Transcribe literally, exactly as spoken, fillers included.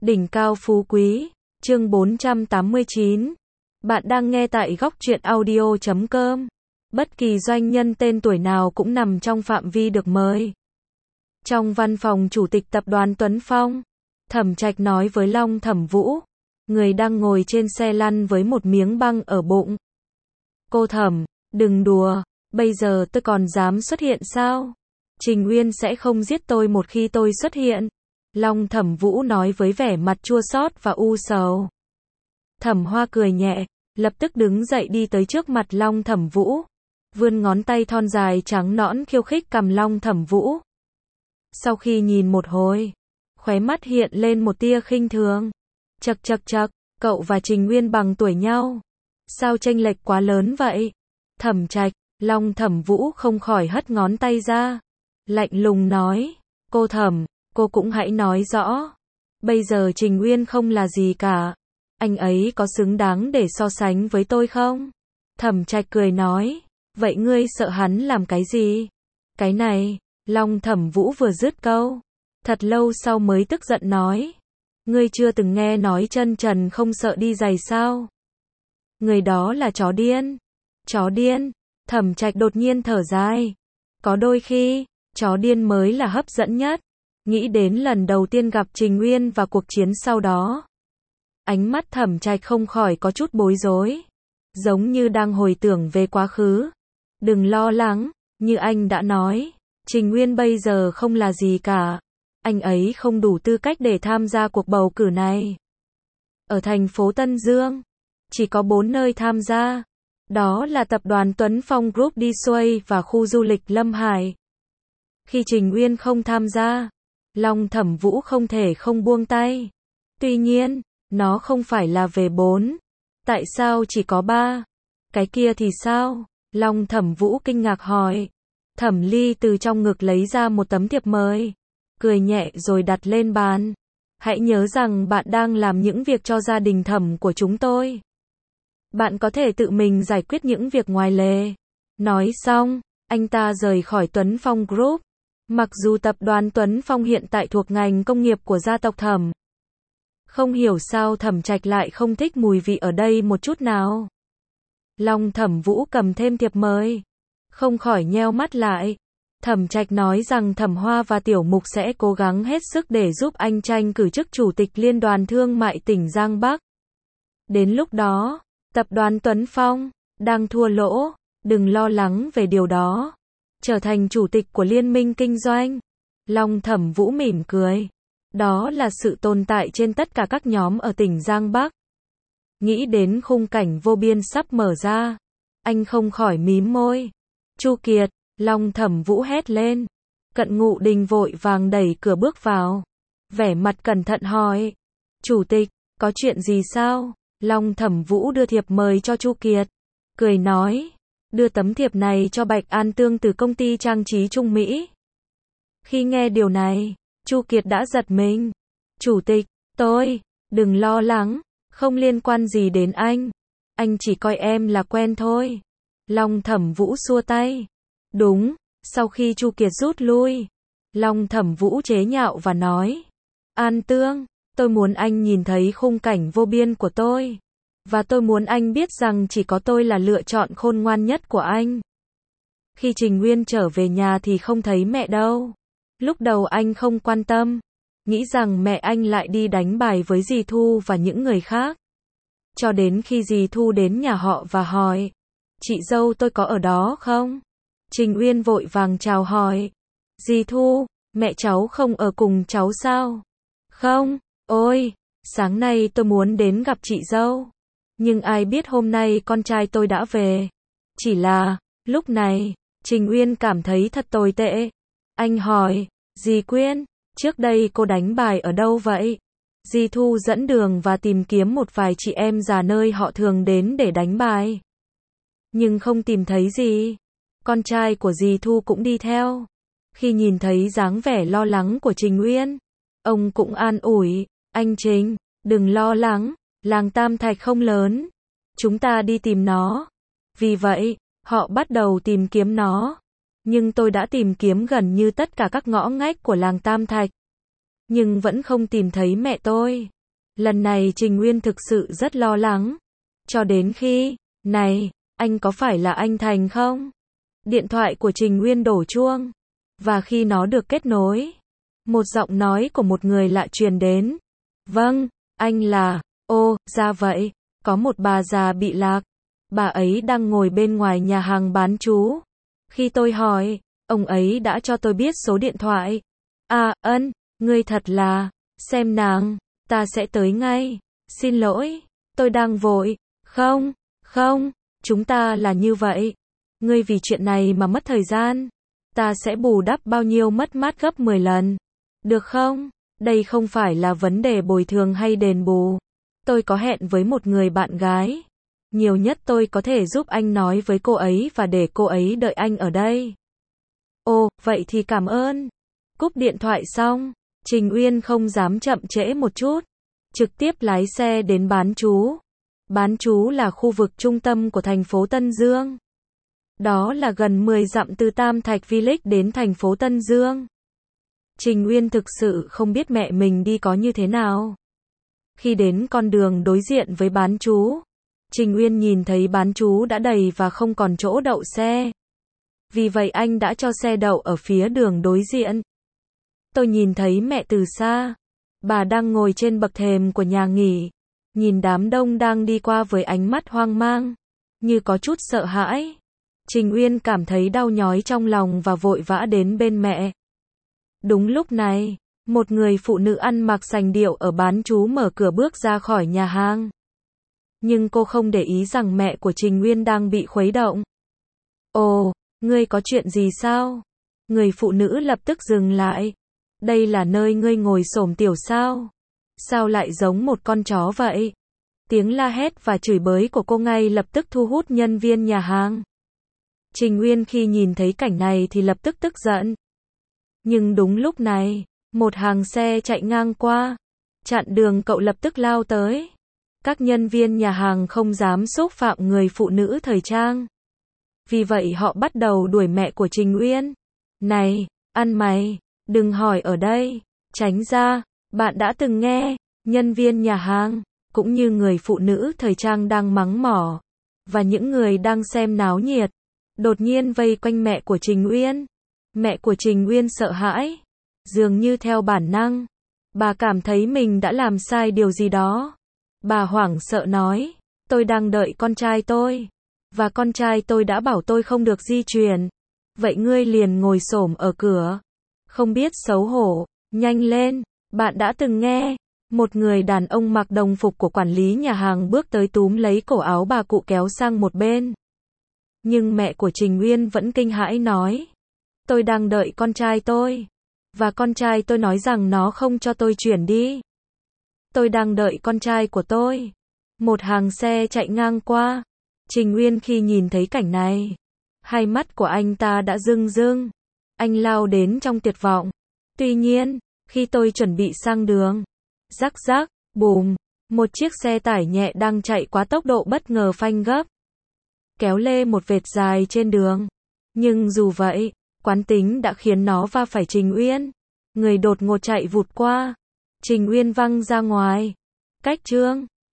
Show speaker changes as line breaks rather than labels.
Đỉnh cao phú quý, chương bốn trăm tám mươi chín. Bạn đang nghe tại góc truyện audio chấm com. Bất kỳ doanh nhân tên tuổi nào cũng nằm trong phạm vi được mời. Trong văn phòng chủ tịch tập đoàn Tuấn Phong, Thẩm Trạch nói với Long Thẩm Vũ, người đang ngồi trên xe lăn với một miếng băng ở bụng. Cô Thẩm, đừng đùa, bây giờ tôi còn dám xuất hiện sao? Trình Uyên sẽ không giết tôi một khi tôi xuất hiện. Long Thẩm Vũ nói với vẻ mặt chua xót và u sầu. Thẩm Hoa cười nhẹ, lập tức đứng dậy đi tới trước mặt Long Thẩm Vũ, vươn ngón tay thon dài trắng nõn khiêu khích cằm Long Thẩm Vũ. Sau khi nhìn một hồi, khóe mắt hiện lên một tia khinh thường. Chậc chậc chậc, cậu và Trình Uyên bằng tuổi nhau, sao chênh lệch quá lớn vậy? Thẩm Trạch, Long Thẩm Vũ không khỏi hất ngón tay ra, lạnh lùng nói, cô Thẩm, cô cũng hãy nói rõ. Bây giờ Trình Uyên không là gì cả. Anh ấy có xứng đáng để so sánh với tôi không? Thẩm Trạch cười nói, vậy ngươi sợ hắn làm cái gì? Cái này, Long Thẩm Vũ vừa dứt câu, thật lâu sau mới tức giận nói, ngươi chưa từng nghe nói chân trần không sợ đi giày sao? Người đó là chó điên. Chó điên? Thẩm Trạch đột nhiên thở dài. Có đôi khi, chó điên mới là hấp dẫn nhất. Nghĩ đến lần đầu tiên gặp Trình Uyên và cuộc chiến sau đó, ánh mắt Thẩm Trạch không khỏi có chút bối rối, giống như đang hồi tưởng về quá khứ. Đừng lo lắng, như anh đã nói, Trình Uyên bây giờ không là gì cả. Anh ấy không đủ tư cách để tham gia cuộc bầu cử này. Ở thành phố Tân Dương, chỉ có bốn nơi tham gia. Đó là tập đoàn Tuấn Phong Group đi xuôi và khu du lịch Lâm Hải. Khi Trình Uyên không tham gia, Long Thẩm Vũ không thể không buông tay. Tuy nhiên, nó không phải là về bốn. Tại sao chỉ có ba? Cái kia thì sao? Long Thẩm Vũ kinh ngạc hỏi. Thẩm Ly từ trong ngực lấy ra một tấm thiệp mời, cười nhẹ rồi đặt lên bàn. Hãy nhớ rằng bạn đang làm những việc cho gia đình Thẩm của chúng tôi. Bạn có thể tự mình giải quyết những việc ngoài lề. Nói xong, anh ta rời khỏi Tuấn Phong Group. Mặc dù tập đoàn Tuấn Phong hiện tại thuộc ngành công nghiệp của gia tộc Thẩm, không hiểu sao Thẩm Trạch lại không thích mùi vị ở đây một chút nào. Long Thẩm Vũ cầm thêm thiệp mời, không khỏi nheo mắt lại. Thẩm Trạch nói rằng Thẩm Hoa và Tiểu Mục sẽ cố gắng hết sức để giúp anh tranh cử chức chủ tịch Liên đoàn Thương mại tỉnh Giang Bắc. Đến lúc đó, tập đoàn Tuấn Phong đang thua lỗ, đừng lo lắng về điều đó. Trở thành chủ tịch của liên minh kinh doanh. Long Thẩm Vũ mỉm cười. Đó là sự tồn tại trên tất cả các nhóm ở tỉnh Giang Bắc. Nghĩ đến khung cảnh vô biên sắp mở ra, anh không khỏi mím môi. Chu Kiệt, Long Thẩm Vũ hét lên. Cận Ngụ Đình vội vàng đẩy cửa bước vào, vẻ mặt cẩn thận hỏi, chủ tịch, có chuyện gì sao? Long Thẩm Vũ đưa thiệp mời cho Chu Kiệt, cười nói, đưa tấm thiệp này cho Bạch An Tương từ công ty trang trí Trung Mỹ. Khi nghe điều này, Chu Kiệt đã giật mình. Chủ tịch, tôi, đừng lo lắng, không liên quan gì đến anh. Anh chỉ coi em là quen thôi. Long Thẩm Vũ xua tay. Đúng, sau khi Chu Kiệt rút lui, Long Thẩm Vũ chế nhạo và nói, An Tương, tôi muốn anh nhìn thấy khung cảnh vô biên của tôi. Và tôi muốn anh biết rằng chỉ có tôi là lựa chọn khôn ngoan nhất của anh. Khi Trình Uyên trở về nhà thì không thấy mẹ đâu. Lúc đầu anh không quan tâm, nghĩ rằng mẹ anh lại đi đánh bài với dì Thu và những người khác. Cho đến khi dì Thu đến nhà họ và hỏi, chị dâu tôi có ở đó không? Trình Uyên vội vàng chào hỏi, dì Thu, mẹ cháu không ở cùng cháu sao? Không, ôi, sáng nay tôi muốn đến gặp chị dâu. Nhưng ai biết hôm nay con trai tôi đã về. Chỉ là, lúc này, Trình Uyên cảm thấy thật tồi tệ. Anh hỏi, dì Quyên, trước đây cô đánh bài ở đâu vậy? Dì Thu dẫn đường và tìm kiếm một vài chị em già nơi họ thường đến để đánh bài. Nhưng không tìm thấy gì. Con trai của dì Thu cũng đi theo. Khi nhìn thấy dáng vẻ lo lắng của Trình Uyên, ông cũng an ủi, anh Trình, đừng lo lắng. Làng Tam Thạch không lớn. Chúng ta đi tìm nó. Vì vậy, họ bắt đầu tìm kiếm nó. Nhưng tôi đã tìm kiếm gần như tất cả các ngõ ngách của làng Tam Thạch. Nhưng vẫn không tìm thấy mẹ tôi. Lần này Trình Uyên thực sự rất lo lắng. Cho đến khi, này, anh có phải là anh Thành không? Điện thoại của Trình Uyên đổ chuông. Và khi nó được kết nối, một giọng nói của một người lạ truyền đến. Vâng, anh là, ô, ra vậy, có một bà già bị lạc. Bà ấy đang ngồi bên ngoài nhà hàng bán trú. Khi tôi hỏi, ông ấy đã cho tôi biết số điện thoại. À, ân, ngươi thật là, xem nàng, ta sẽ tới ngay. Xin lỗi, tôi đang vội. Không, không, chúng ta là như vậy. Ngươi vì chuyện này mà mất thời gian. Ta sẽ bù đắp bao nhiêu mất mát gấp mười lần. Được không? Đây không phải là vấn đề bồi thường hay đền bù. Tôi có hẹn với một người bạn gái. Nhiều nhất tôi có thể giúp anh nói với cô ấy và để cô ấy đợi anh ở đây. Ồ, vậy thì cảm ơn. Cúp điện thoại xong, Trình Uyên không dám chậm trễ một chút. Trực tiếp lái xe đến bán trú. Bán trú là khu vực trung tâm của thành phố Tân Dương. Đó là gần mười dặm từ Tam Thạch Village đến thành phố Tân Dương. Trình Uyên thực sự không biết mẹ mình đi có như thế nào. Khi đến con đường đối diện với bán trú, Trình Uyên nhìn thấy bán trú đã đầy và không còn chỗ đậu xe. Vì vậy anh đã cho xe đậu ở phía đường đối diện. Tôi nhìn thấy mẹ từ xa. Bà đang ngồi trên bậc thềm của nhà nghỉ. Nhìn đám đông đang đi qua với ánh mắt hoang mang, như có chút sợ hãi. Trình Uyên cảm thấy đau nhói trong lòng và vội vã đến bên mẹ. Đúng lúc này, một người phụ nữ ăn mặc sành điệu ở bán trú mở cửa bước ra khỏi nhà hàng. Nhưng cô không để ý rằng mẹ của Trình Uyên đang bị khuấy động. Ồ, ngươi có chuyện gì sao? Người phụ nữ lập tức dừng lại. Đây là nơi ngươi ngồi xổm tiểu sao? Sao lại giống một con chó vậy? Tiếng la hét và chửi bới của cô ngay lập tức thu hút nhân viên nhà hàng. Trình Uyên khi nhìn thấy cảnh này thì lập tức tức giận. Nhưng đúng lúc này, một hàng xe chạy ngang qua. Chặn đường cậu lập tức lao tới. Các nhân viên nhà hàng không dám xúc phạm người phụ nữ thời trang. Vì vậy họ bắt đầu đuổi mẹ của Trình Uyên. Này, ăn mày, đừng hỏi ở đây, tránh ra. Bạn đã từng nghe, nhân viên nhà hàng, cũng như người phụ nữ thời trang đang mắng mỏ. Và những người đang xem náo nhiệt, đột nhiên vây quanh mẹ của Trình Uyên. Mẹ của Trình Uyên sợ hãi. Dường như theo bản năng, bà cảm thấy mình đã làm sai điều gì đó. Bà hoảng sợ nói, tôi đang đợi con trai tôi. Và con trai tôi đã bảo tôi không được di chuyển. Vậy ngươi liền ngồi xổm ở cửa. Không biết xấu hổ, nhanh lên. Bạn đã từng nghe, một người đàn ông mặc đồng phục của quản lý nhà hàng bước tới túm lấy cổ áo bà cụ kéo sang một bên. Nhưng mẹ của Trình Uyên vẫn kinh hãi nói, tôi đang đợi con trai tôi. Và con trai tôi nói rằng nó không cho tôi chuyển đi. Tôi đang đợi con trai của tôi. Một hàng xe chạy ngang qua. Trình Uyên khi nhìn thấy cảnh này, hai mắt của anh ta đã rưng rưng. Anh lao đến trong tuyệt vọng. Tuy nhiên, khi tôi chuẩn bị sang đường, rắc rắc, bùm, một chiếc xe tải nhẹ đang chạy quá tốc độ bất ngờ phanh gấp, kéo lê một vệt dài trên đường. Nhưng dù vậy, quán tính đã khiến nó va phải Trình Uyên. Người đột ngột chạy vụt qua. Trình Uyên văng ra ngoài. Cách chương